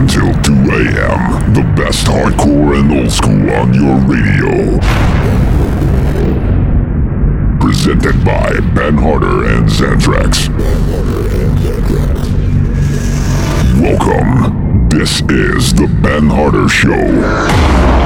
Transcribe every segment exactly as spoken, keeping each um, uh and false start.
until two a.m. The best hardcore and old school on your radio. Presented by Ben Harder and Xantrax. Welcome. This is the Ben Harder Show.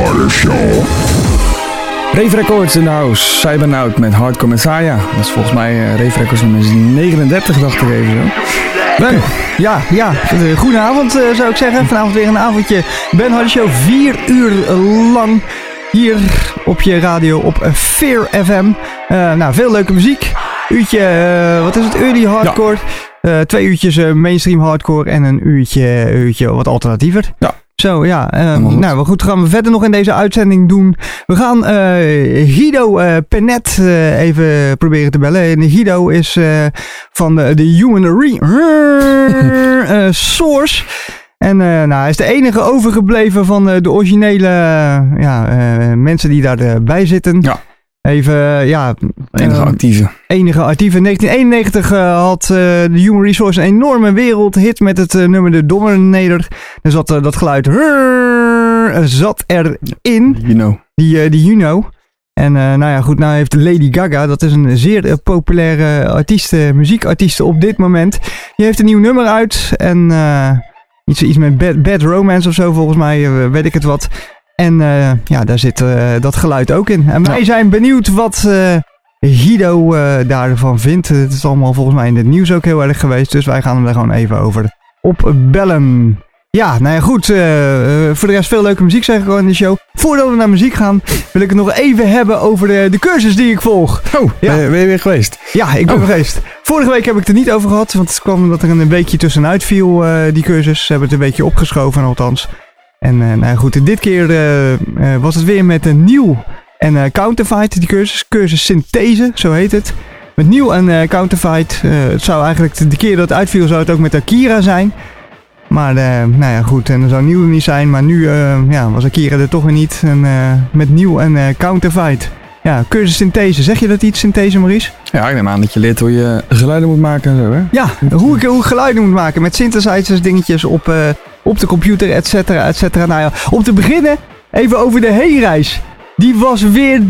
Carter Show. Rave Records in de house. Cybernaut met Hardcore Messiah. Dat is volgens mij uh, Rave Records nummer negenendertig, dacht ik even zo. Ben, ja, ja. Goedenavond uh, zou ik zeggen. Vanavond weer een avondje Ben Hardy Show. Vier uur lang hier op je radio op Fear F M. Uh, nou, veel leuke muziek. Uurtje, uh, wat is het? Early hardcore. Ja. Uh, twee uurtjes uh, mainstream hardcore en een uurtje, uurtje wat alternatiever. Ja. Zo, ja. Uh, nou, wel goed. Gaan we verder nog in deze uitzending doen. We gaan uh, Guido uh, Penet uh, even proberen te bellen. En Guido is uh, van de, de Human Re- uh, Source. En uh, nou, hij is de enige overgebleven van uh, de originele uh, ja, uh, mensen die daarbij uh, zitten. Ja. Even, uh, ja... Enige uh, actieve. Enige actieve. In negentien eenennegentig uh, had uh, de Human Resource een enorme wereldhit met het uh, nummer De Dominator. Er zat uh, dat geluid uh, zat erin. You know. Die, uh, die you know. En uh, nou ja, goed, nou heeft Lady Gaga, dat is een zeer uh, populaire artieste, muziekartieste op dit moment. Die heeft een nieuw nummer uit en uh, iets, iets met bad, bad Romance of zo volgens mij, uh, weet ik het wat. En uh, ja, daar zit uh, dat geluid ook in. En wij zijn benieuwd wat uh, Guido uh, daarvan vindt. Het is allemaal volgens mij in het nieuws ook heel erg geweest. Dus wij gaan hem daar gewoon even over opbellen. Ja, nou ja, goed. Uh, uh, voor de rest veel leuke muziek zeg ik al in de show. Voordat we naar muziek gaan, wil ik het nog even hebben over de, de cursus die ik volg. Oh, ja. ben, je, ben je weer geweest? Ja, ik ben oh. geweest. Vorige week heb ik het er niet over gehad, want het kwam omdat er een weekje tussenuit viel, uh, die cursus. Ze hebben het een beetje opgeschoven althans. En uh, nou goed, dit keer uh, uh, was het weer met een nieuw en uh, counterfight, die cursus. Cursus synthese, zo heet het. Met nieuw en uh, counterfight. Uh, het zou eigenlijk, de keer dat het uitviel, zou het ook met Akira zijn. Maar uh, nou ja, goed, en er zou nieuw niet zijn. Maar nu uh, ja, was Akira er toch weer niet. En uh, met nieuw en uh, counterfight. Ja, cursus synthese. Zeg je dat iets, synthese, Maurice? Ja, ik neem aan dat je leert hoe je geluiden moet maken en zo, hè? Ja, hoe ik, hoe ik geluiden moet maken. Met synthesizers, dingetjes op, uh, op de computer, et cetera, et cetera. Nou ja, om te beginnen, even over de heenreis. Die was weer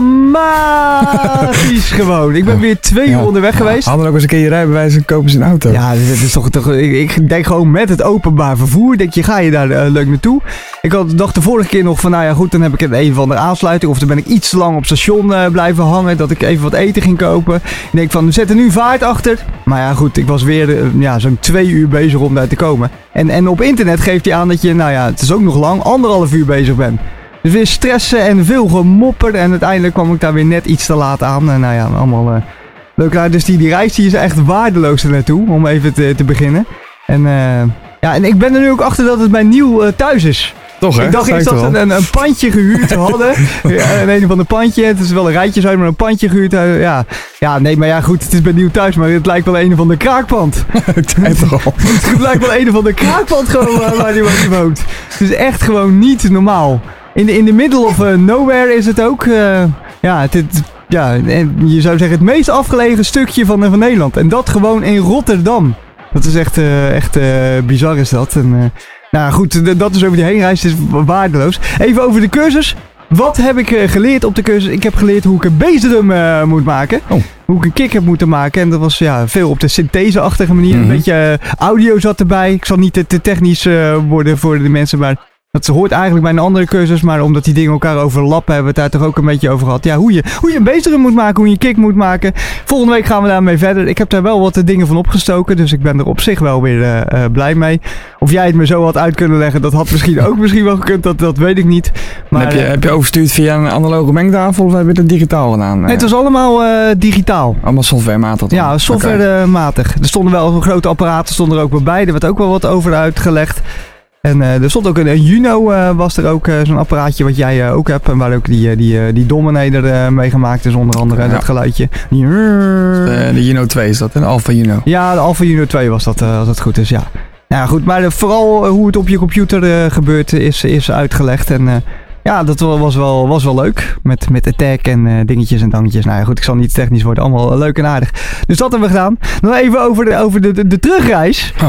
dramatisch gewoon. Ik ben weer twee ja. uur onderweg geweest. Hadden ook eens een keer je rijbewijs en kopen ze een auto. Ja, dit is toch, toch ik, ik denk gewoon met het openbaar vervoer. Denk je, ga je daar uh, leuk naartoe? Ik had, dacht de vorige keer nog van, nou ja goed, dan heb ik een, een of andere aansluiting. Of dan ben ik iets te lang op station uh, blijven hangen. Dat ik even wat eten ging kopen. Ik denk van, we zetten nu vaart achter. Maar ja goed, ik was weer uh, ja, zo'n twee uur bezig om daar te komen. En, en op internet geeft hij aan dat je, nou ja, het is ook nog lang, anderhalf uur bezig bent. Dus weer stressen en veel gemopper. En uiteindelijk kwam ik daar weer net iets te laat aan. En nou ja, allemaal uh, leuk. Dus die, die reis die is echt waardeloos er naartoe. Om even te, te beginnen. En, uh, ja, en ik ben er nu ook achter dat het bij Nieuw uh, thuis is. Toch hè? Ik dacht eerst dat ze een, een pandje gehuurd hadden. Ja, een een of ander pandje. Het is wel een rijtje uit, maar een pandje gehuurd. Uh, ja. ja, nee, maar ja goed. Het is bij Nieuw thuis. Maar het lijkt wel een of ander kraakpand. Het lijkt wel een of ander kraakpand gewoon uh, waar die woont. Het is echt gewoon niet normaal. In de, in the middle of uh, nowhere is het ook, uh, ja, het, het, ja, je zou zeggen het meest afgelegen stukje van, uh, van Nederland. En dat gewoon in Rotterdam. Dat is echt, uh, echt uh, bizar is dat. En, uh, nou goed, dat is over die heenreis, het is waardeloos. Even over de cursus. Wat heb ik uh, geleerd op de cursus? Ik heb geleerd hoe ik een bassdrum uh, moet maken. Oh. Hoe ik een kick heb moeten maken. En dat was ja, veel op de synthese-achtige manier. Mm-hmm. Een beetje uh, audio zat erbij. Ik zal niet te, te technisch uh, worden voor de mensen, maar... Dat hoort eigenlijk bij een andere cursus, maar omdat die dingen elkaar overlappen, hebben we het daar toch ook een beetje over gehad. Ja, hoe je, hoe je een bassdrum moet maken, hoe je een kick moet maken. Volgende week gaan we daarmee verder. Ik heb daar wel wat dingen van opgestoken, dus ik ben er op zich wel weer uh, uh, blij mee. Of jij het me zo had uit kunnen leggen, dat had misschien ook misschien wel gekund, dat, dat weet ik niet. Maar, heb, je, uh, heb je overgestuurd via een analoge mengtafel of heb je het digitaal gedaan? Nee, het was allemaal uh, digitaal. Allemaal softwarematig dan? Ja, softwarematig. Okay. Er stonden wel grote apparaten, stonden er ook wel bij. Er werd ook wel wat over uitgelegd. En uh, er stond ook een, een Juno, uh, was er ook uh, zo'n apparaatje wat jij uh, ook hebt. En waar ook die, uh, die, uh, die Dominator uh, mee gemaakt is, onder andere, ja. Dat geluidje. Die, uh, de, de Juno twee is dat, hè? De Alpha Juno. Ja, de Alpha Juno twee was dat, uh, als het goed is, ja. Ja, goed, maar uh, vooral uh, hoe het op je computer uh, gebeurt is, is uitgelegd. En uh, ja, dat was wel, was wel leuk. Met, met attack en uh, dingetjes en dangetjes. Nou ja, goed, ik zal niet technisch worden. Allemaal leuk en aardig. Dus dat hebben we gedaan. Nog even over de, over de, de, de terugreis. Oh.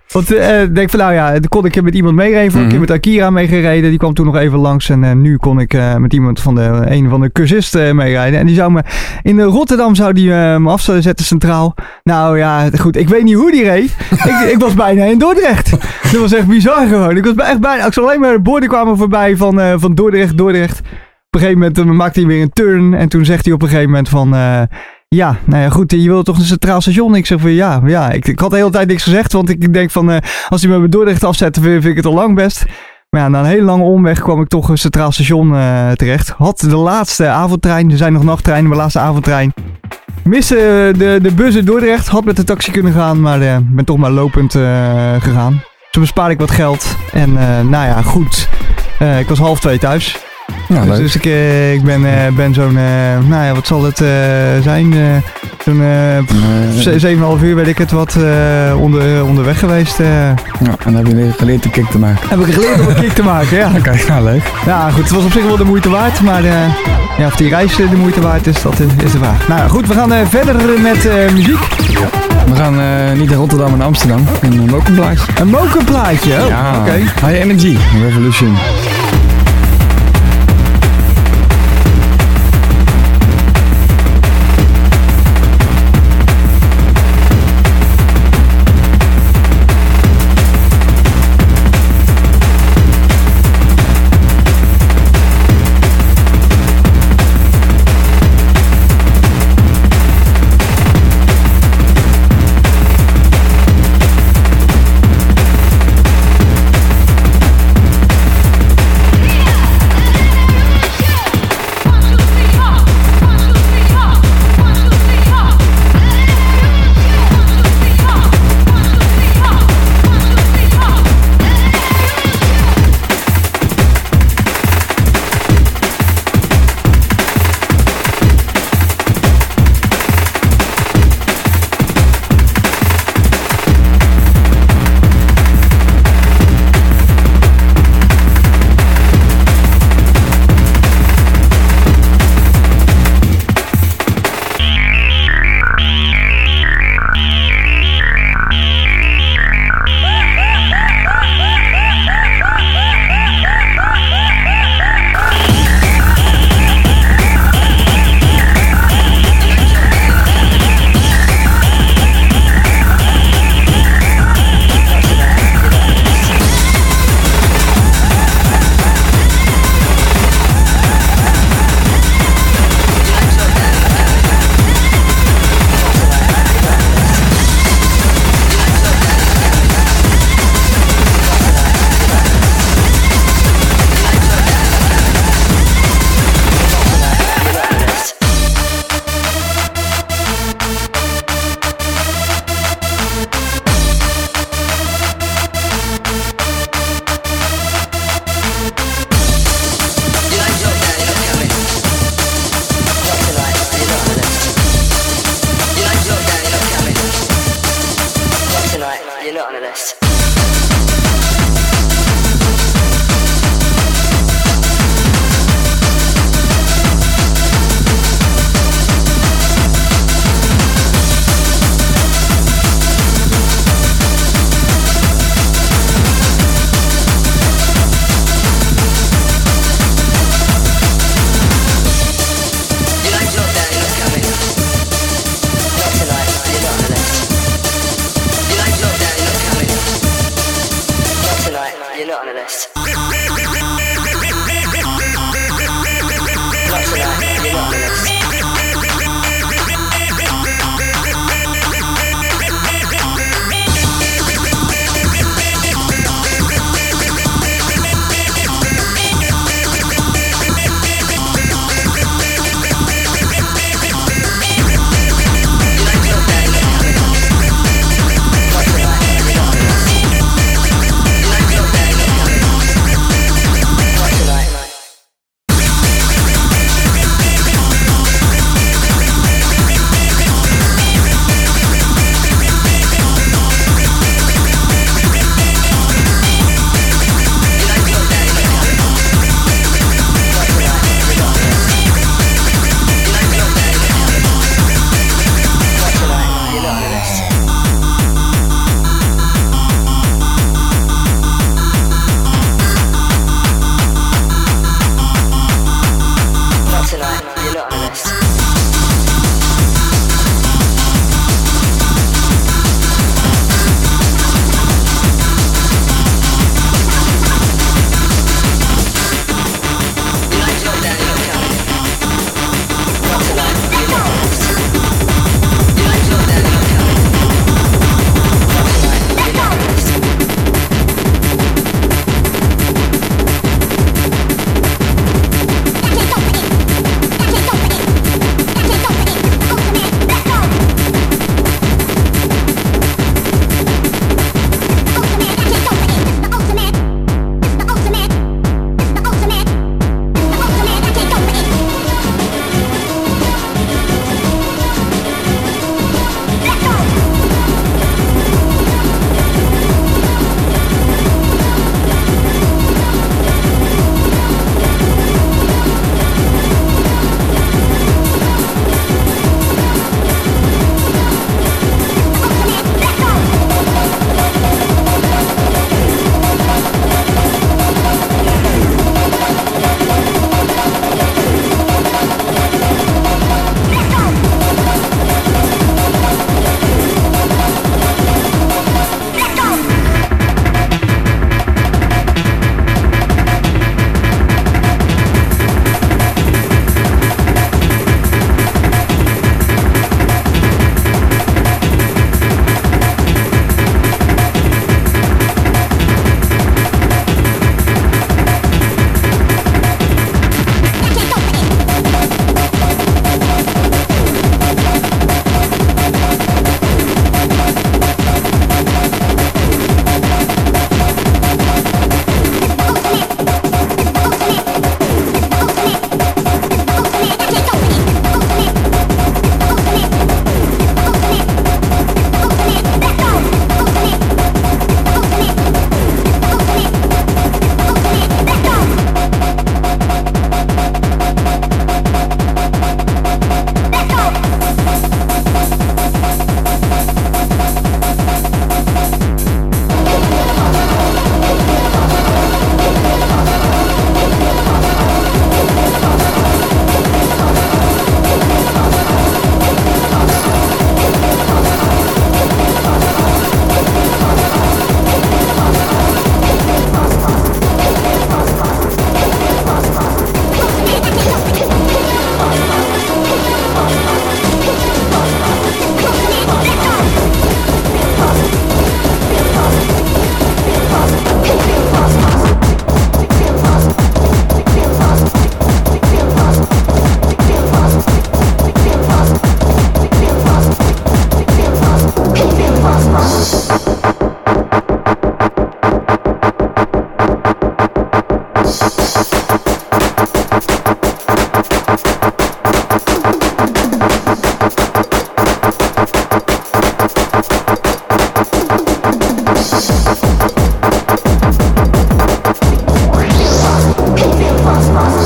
Want uh, ik denk van nou ja, dan kon ik met iemand meerijden. Vorige keer met Akira meegereden. Die kwam toen nog even langs. En uh, nu kon ik uh, met iemand van de een van de cursisten uh, meerijden. En die zou me in uh, Rotterdam zou die uh, me af zetten centraal. Nou ja, goed. Ik weet niet hoe die reed. ik, ik was bijna in Dordrecht. Dat was echt bizar gewoon. Ik was echt bijna. Ik zag alleen maar de borden kwamen voorbij van, uh, van Dordrecht, Dordrecht. Op een gegeven moment uh, maakte hij weer een turn. En toen zegt hij op een gegeven moment van... Uh, Ja, nou ja, goed, je wil toch een centraal station? Ik zeg van ja, ja. Ik, ik had de hele tijd niks gezegd, want ik denk van uh, als hij me bij Dordrecht afzet, vind, vind ik het al lang best. Maar ja, na een hele lange omweg kwam ik toch een centraal station uh, terecht. Had de laatste avondtrein, er zijn nog nachttreinen, mijn laatste avondtrein. Miste de, de bus in Dordrecht, had met de taxi kunnen gaan, maar uh, ben toch maar lopend uh, gegaan. Toen bespaarde ik wat geld en uh, nou ja, goed. Uh, ik was half twee thuis. Ja, dus, dus ik, uh, ik ben, uh, ben zo'n, uh, nou ja, wat zal het uh, zijn? Uh, zo'n zeven komma vijf uur weet ik het wat uh, onder, onderweg geweest. Uh. Ja, en dan heb je geleerd een kick te maken. Heb ik geleerd om een kick te maken, ja. Oké, okay, ja, leuk. Ja, goed, het was op zich wel de moeite waard, maar uh, ja, of die reis de moeite waard is, dat is de vraag. Nou goed, we gaan uh, verder met uh, muziek. We gaan uh, niet naar Rotterdam en Amsterdam, een mokenplaatje. Een mokenplaatje, oh, ja. Oké. Okay. High Energy, Revolution.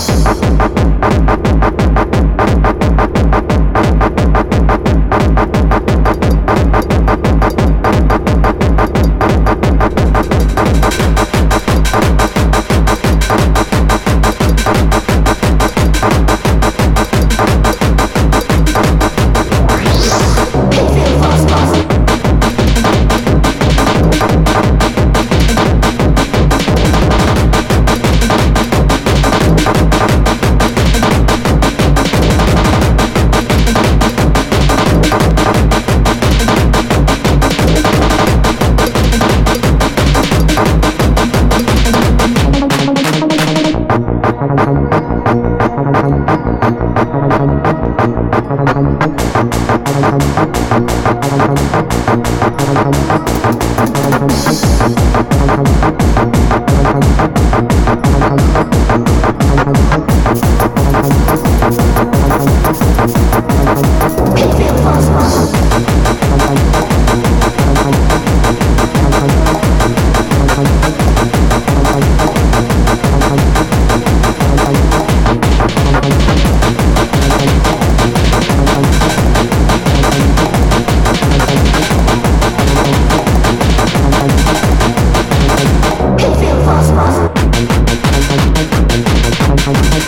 Feel fast, fast.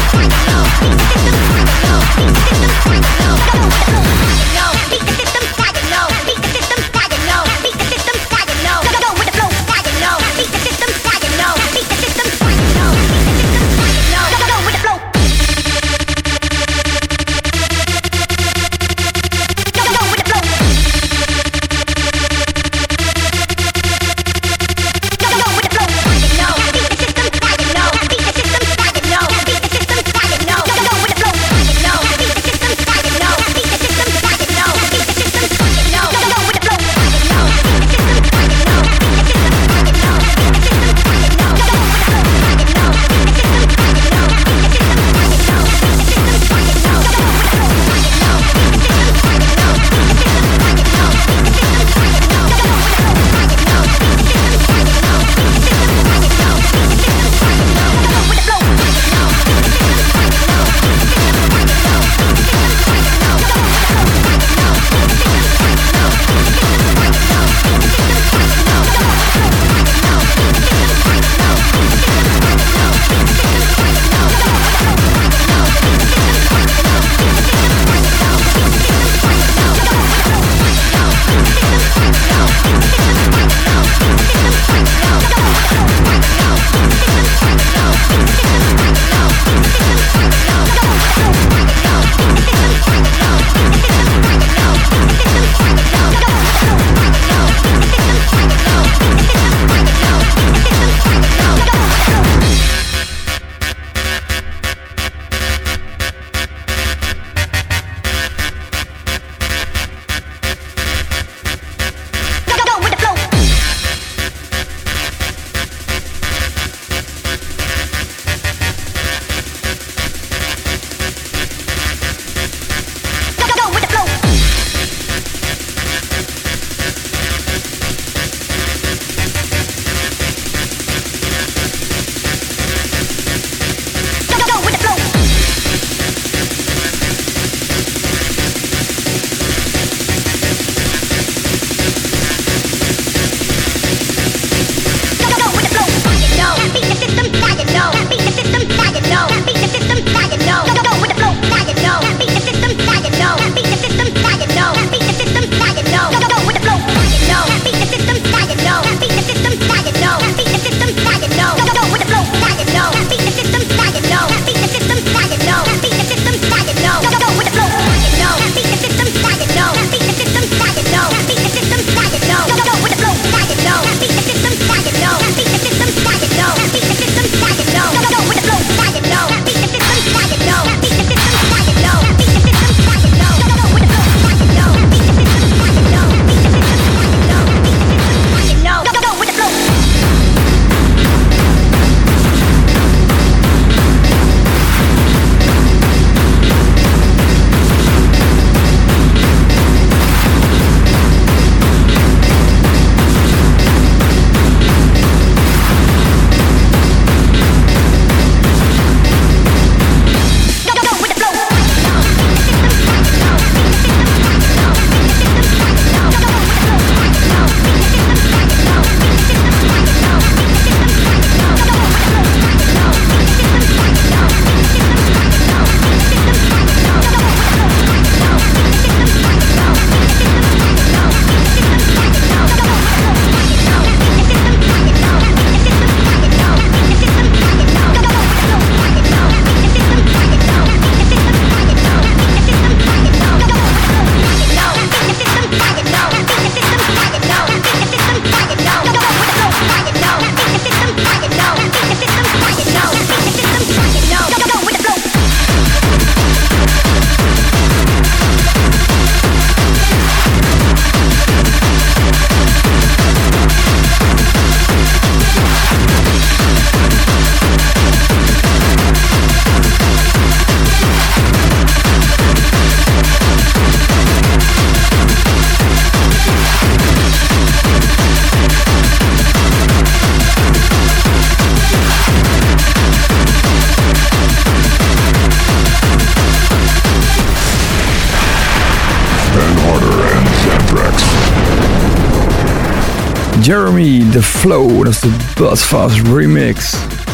Jeremy The Flow, dat is de Buzzfuzz remix.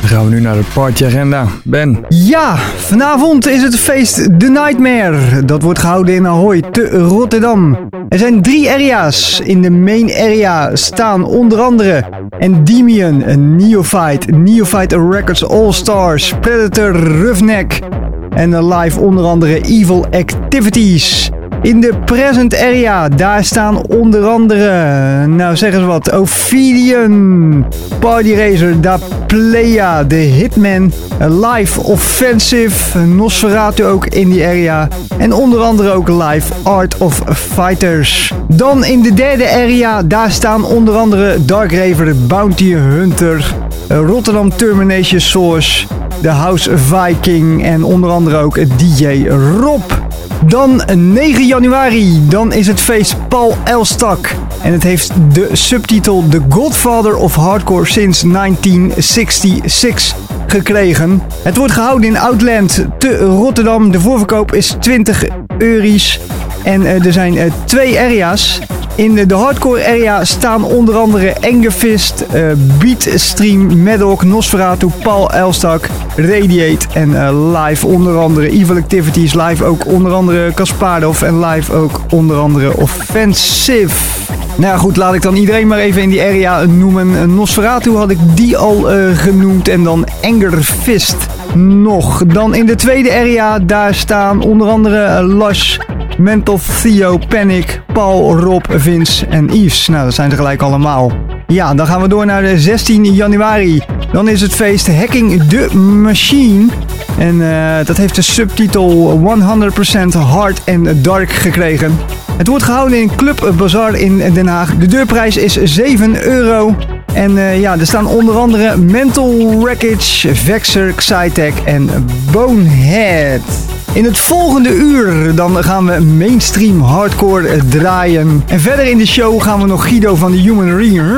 Dan gaan we nu naar de partyagenda. Ben. Ja, vanavond is het feest The Nightmare. Dat wordt gehouden in Ahoy te Rotterdam. Er zijn drie area's. In de main area staan onder andere Endymion, Neophyte, Neophyte Records All Stars, Predator, Roughneck en live onder andere Evil Activities. In de present area, daar staan onder andere, nou zeg eens wat, Ophidian, Party Racer, Da Playa, The Hitman, Live Offensive, Nosferatu ook in die area. En onder andere ook live Art of Fighters. Dan in de derde area, daar staan onder andere Dark Raver, Bounty Hunter, Rotterdam Termination Source, The House Viking en onder andere ook D J Rob. Dan negen januari, dan is het feest Paul Elstak. En het heeft de subtitel The Godfather of Hardcore since negentien zesenzestig gekregen. Het wordt gehouden in Outland te Rotterdam. De voorverkoop is twintig euro's. En uh, er zijn uh, twee area's. In de, de hardcore area staan onder andere Engefist, uh, Beatstream, Maddock, Nosferatu, Paul Elstak, Radiate en uh, live onder andere Evil Activities, live ook onder andere Kasparov en live ook onder andere Offensive. Nou ja, goed, laat ik dan iedereen maar even in die area noemen. Nosferatu had ik die al uh, genoemd en dan Engerfist nog. Dan in de tweede area, daar staan onder andere uh, Lush, Mental Theo, Panic, Paul, Rob, Vince en Yves. Nou, dat zijn ze gelijk allemaal. Ja, dan gaan we door naar de zestien januari. Dan is het feest Hacking the Machine. En uh, dat heeft de subtitel honderd procent Hard and Dark gekregen. Het wordt gehouden in Club Bazaar in Den Haag. De deurprijs is zeven euro. En uh, ja, er staan onder andere Mental Wreckage, Vexer, Xytech en Bonehead. In het volgende uur dan gaan we mainstream hardcore draaien. En verder in de show gaan we nog Guido van de Human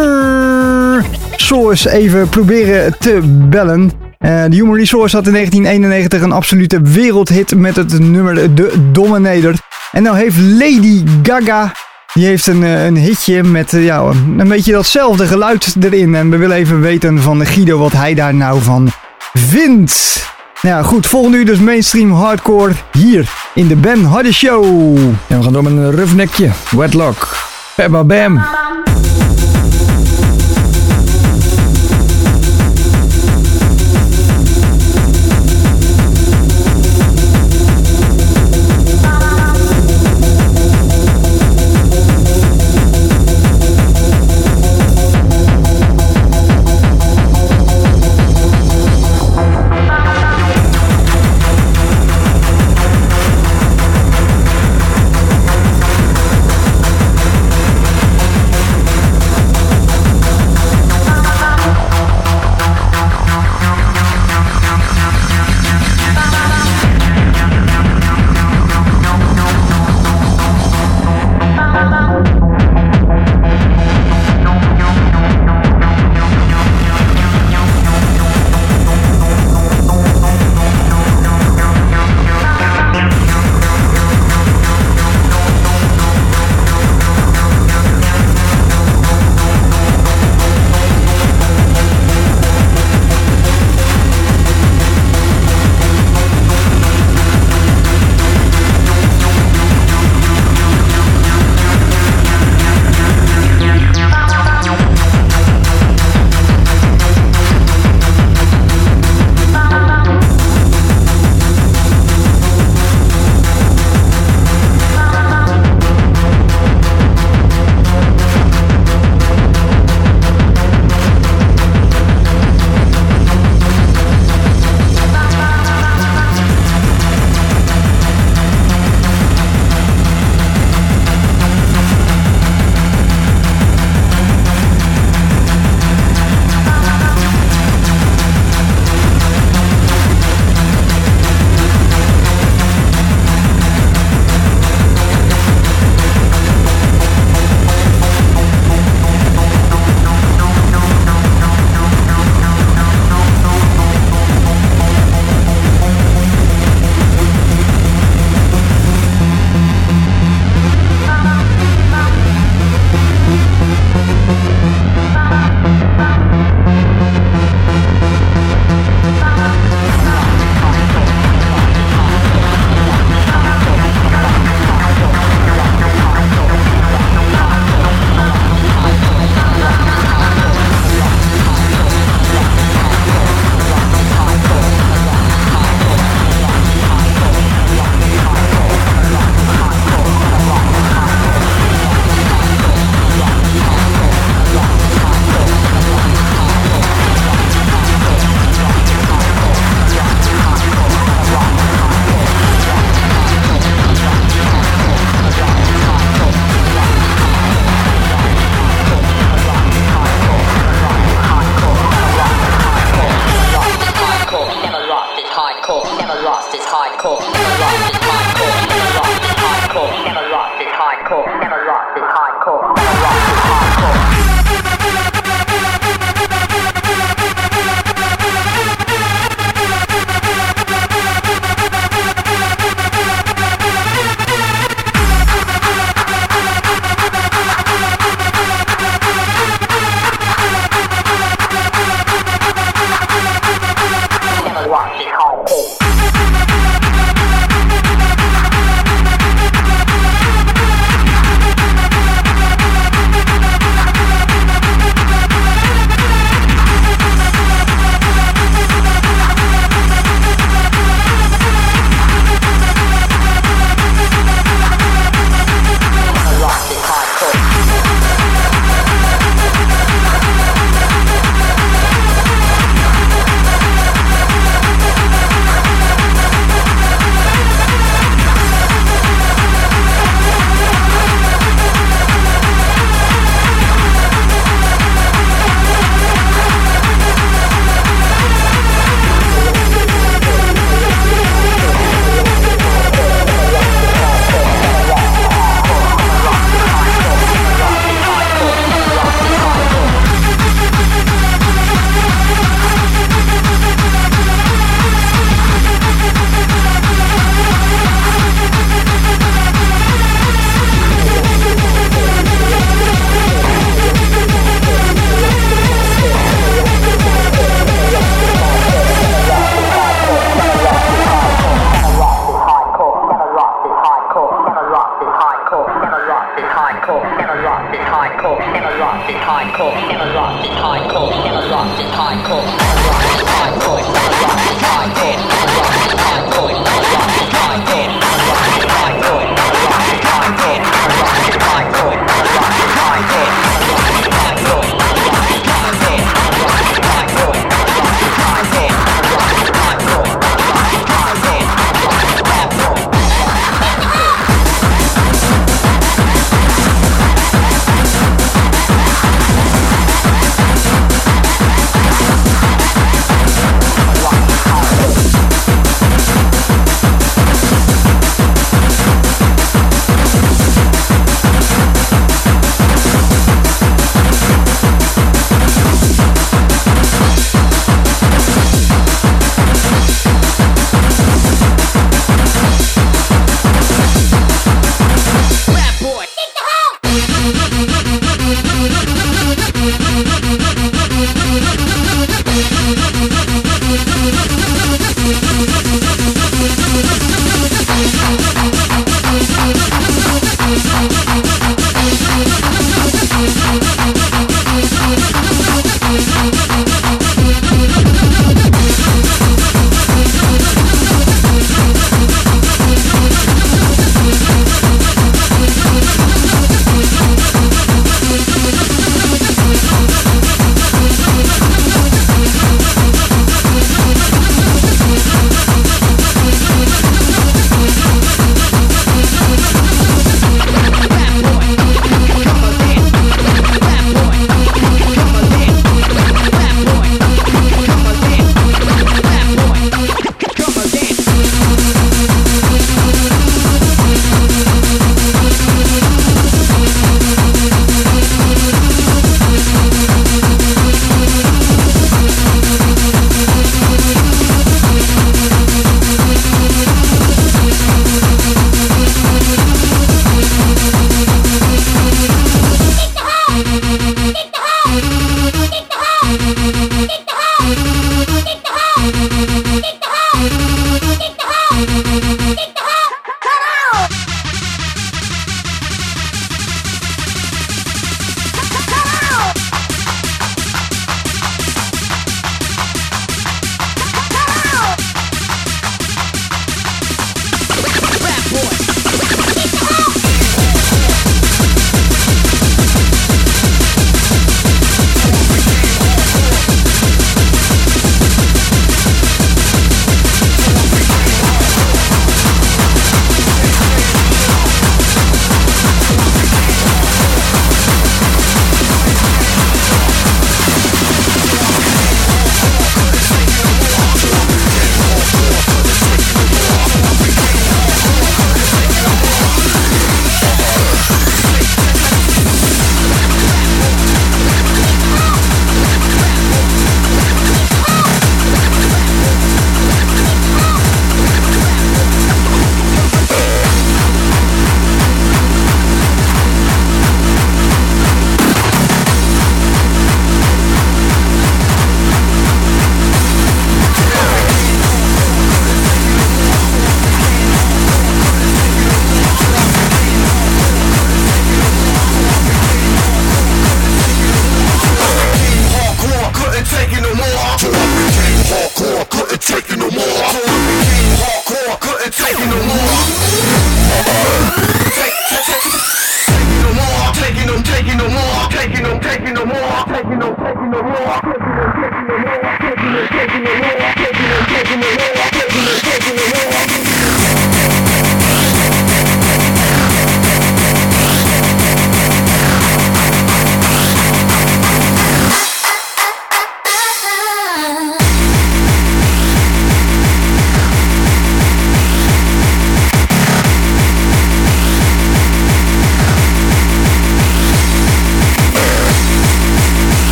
Resource even proberen te bellen. Uh, de Human Resource had in negentien eenennegentig een absolute wereldhit met het nummer The Dominator. En nou heeft Lady Gaga, die heeft een, een hitje met uh, ja, een beetje datzelfde geluid erin. En we willen even weten van Guido wat hij daar nou van vindt. Nou ja, goed, volgende uur dus mainstream hardcore hier in de Ben Harde Show. Ja, we gaan door met een Roughneckje, Wedlock, Peppa Bam.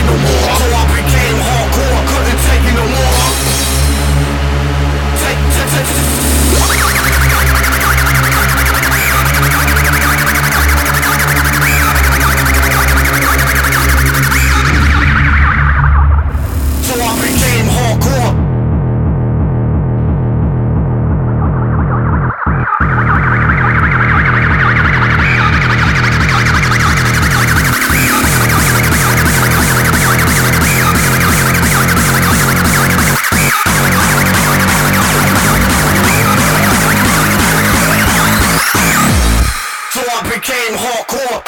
it no more. So I became hardcore, couldn't take it no more. Take, take, take, take. So I became hardcore. Became hardcore.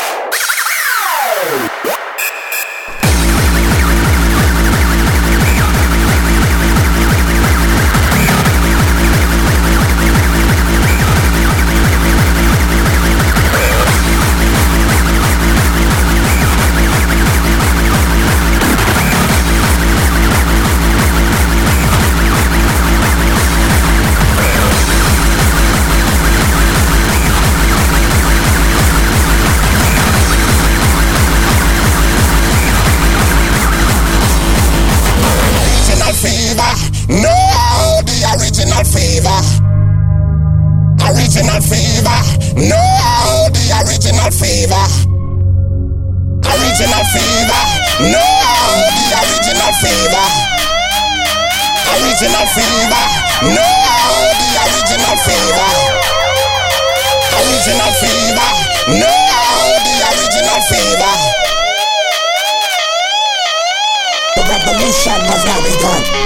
No, the original fever. Original fever. No, the original fever. Original fever. No, the original fever. Original fever. No, the original fever. Original fever. No, the original fever. The revolution has now begun.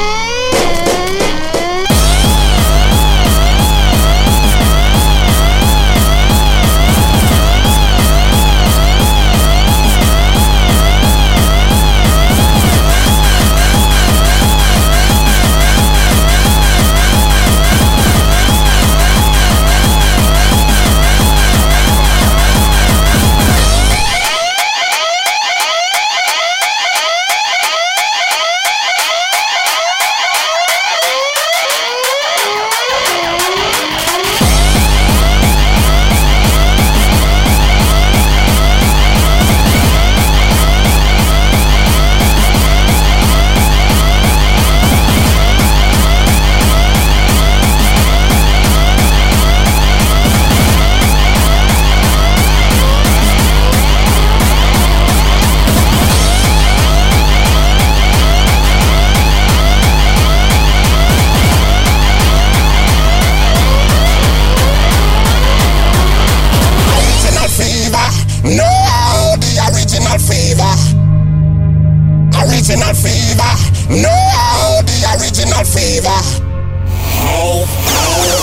Original fever, no, the original fever. Oh, oh.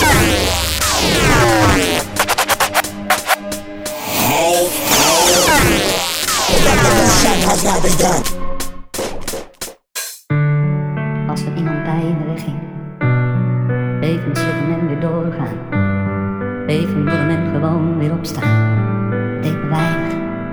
Oh, oh. The revolution has now begun. Als er iemand bij me wegging, even slikken en weer doorgaan. Even worden en gewoon weer opstaan. Deed me weinig.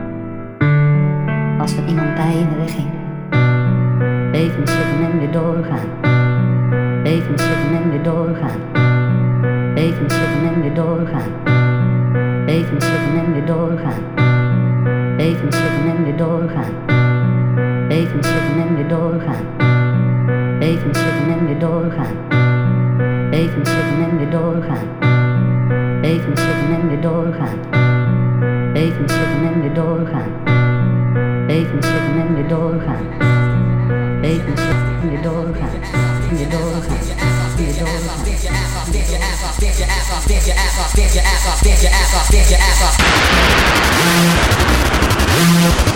Als er iemand bij me wegging, even slikken en weer doorgaan. Even slikken en weer doorgaan. Even slikken en weer doorgaan. Even slikken en weer doorgaan. Even slikken en weer doorgaan. Even slikken en weer doorgaan. Even slikken en weer doorgaan. Even slikken en weer doorgaan. Even slikken en weer doorgaan. Even slikken en weer doorgaan. Even slikken en weer doorgaan. Even slikken en weer doorgaan. En weer doorgaan. En weer doorgaan. Dance your ass off, dance your ass off, dance your ass off, dance your ass off, dance your ass off, dance your ass off, dance your ass off.